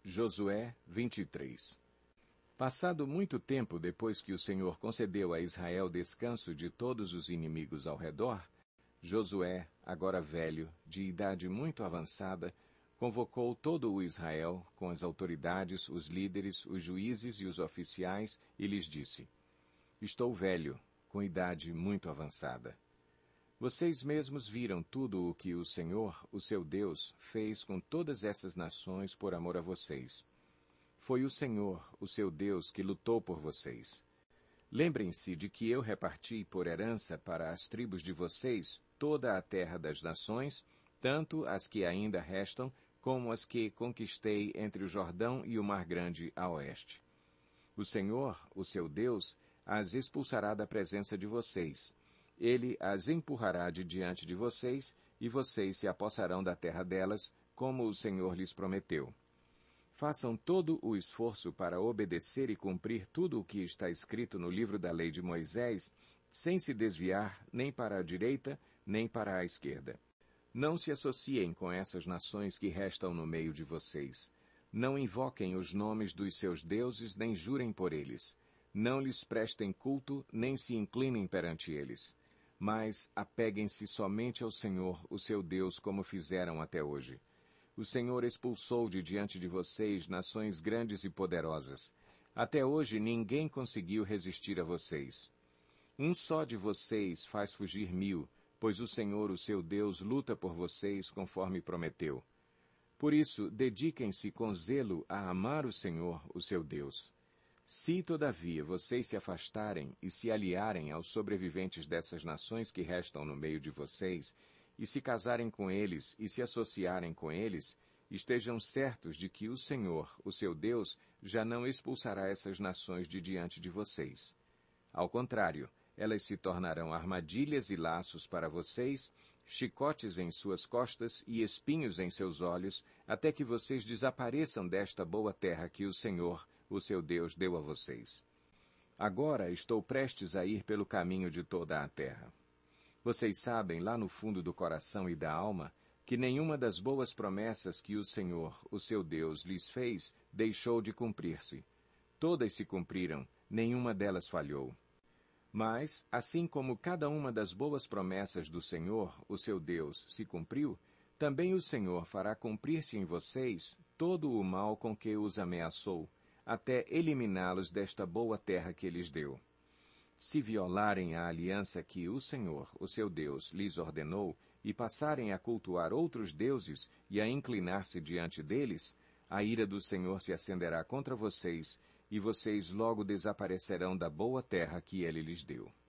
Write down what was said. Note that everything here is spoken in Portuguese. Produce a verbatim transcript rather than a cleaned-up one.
Josué vinte e três. Passado muito tempo depois que o Senhor concedeu a Israel descanso de todos os inimigos ao redor, Josué, agora velho, de idade muito avançada, convocou todo o Israel, com as autoridades, os líderes, os juízes e os oficiais, e lhes disse: Estou velho, com idade muito avançada. Vocês mesmos viram tudo o que o Senhor, o seu Deus, fez com todas essas nações por amor a vocês. Foi o Senhor, o seu Deus, que lutou por vocês. Lembrem-se de que eu reparti por herança para as tribos de vocês toda a terra das nações, tanto as que ainda restam, como as que conquistei entre o Jordão e o Mar Grande a oeste. O Senhor, o seu Deus, as expulsará da presença de vocês. Ele as empurrará de diante de vocês, e vocês se apossarão da terra delas, como o Senhor lhes prometeu. Façam todo o esforço para obedecer e cumprir tudo o que está escrito no livro da lei de Moisés, sem se desviar nem para a direita, nem para a esquerda. Não se associem com essas nações que restam no meio de vocês. Não invoquem os nomes dos seus deuses, nem jurem por eles. Não lhes prestem culto, nem se inclinem perante eles. Mas apeguem-se somente ao Senhor, o seu Deus, como fizeram até hoje. O Senhor expulsou de diante de vocês nações grandes e poderosas. Até hoje ninguém conseguiu resistir a vocês. Um só de vocês faz fugir mil, pois o Senhor, o seu Deus, luta por vocês conforme prometeu. Por isso, dediquem-se com zelo a amar o Senhor, o seu Deus. Se, todavia, vocês se afastarem e se aliarem aos sobreviventes dessas nações que restam no meio de vocês, e se casarem com eles e se associarem com eles, estejam certos de que o Senhor, o seu Deus, já não expulsará essas nações de diante de vocês. Ao contrário, elas se tornarão armadilhas e laços para vocês, chicotes em suas costas e espinhos em seus olhos, até que vocês desapareçam desta boa terra que o Senhor, o seu Deus, deu a vocês. Agora estou prestes a ir pelo caminho de toda a terra. Vocês sabem, lá no fundo do coração e da alma, que nenhuma das boas promessas que o Senhor, o seu Deus, lhes fez, deixou de cumprir-se. Todas se cumpriram, nenhuma delas falhou. Mas, assim como cada uma das boas promessas do Senhor, o seu Deus, se cumpriu, também o Senhor fará cumprir-se em vocês todo o mal com que os ameaçou, até eliminá-los desta boa terra que lhes deu. Se violarem a aliança que o Senhor, o seu Deus, lhes ordenou, e passarem a cultuar outros deuses e a inclinar-se diante deles, a ira do Senhor se acenderá contra vocês, e vocês logo desaparecerão da boa terra que ele lhes deu.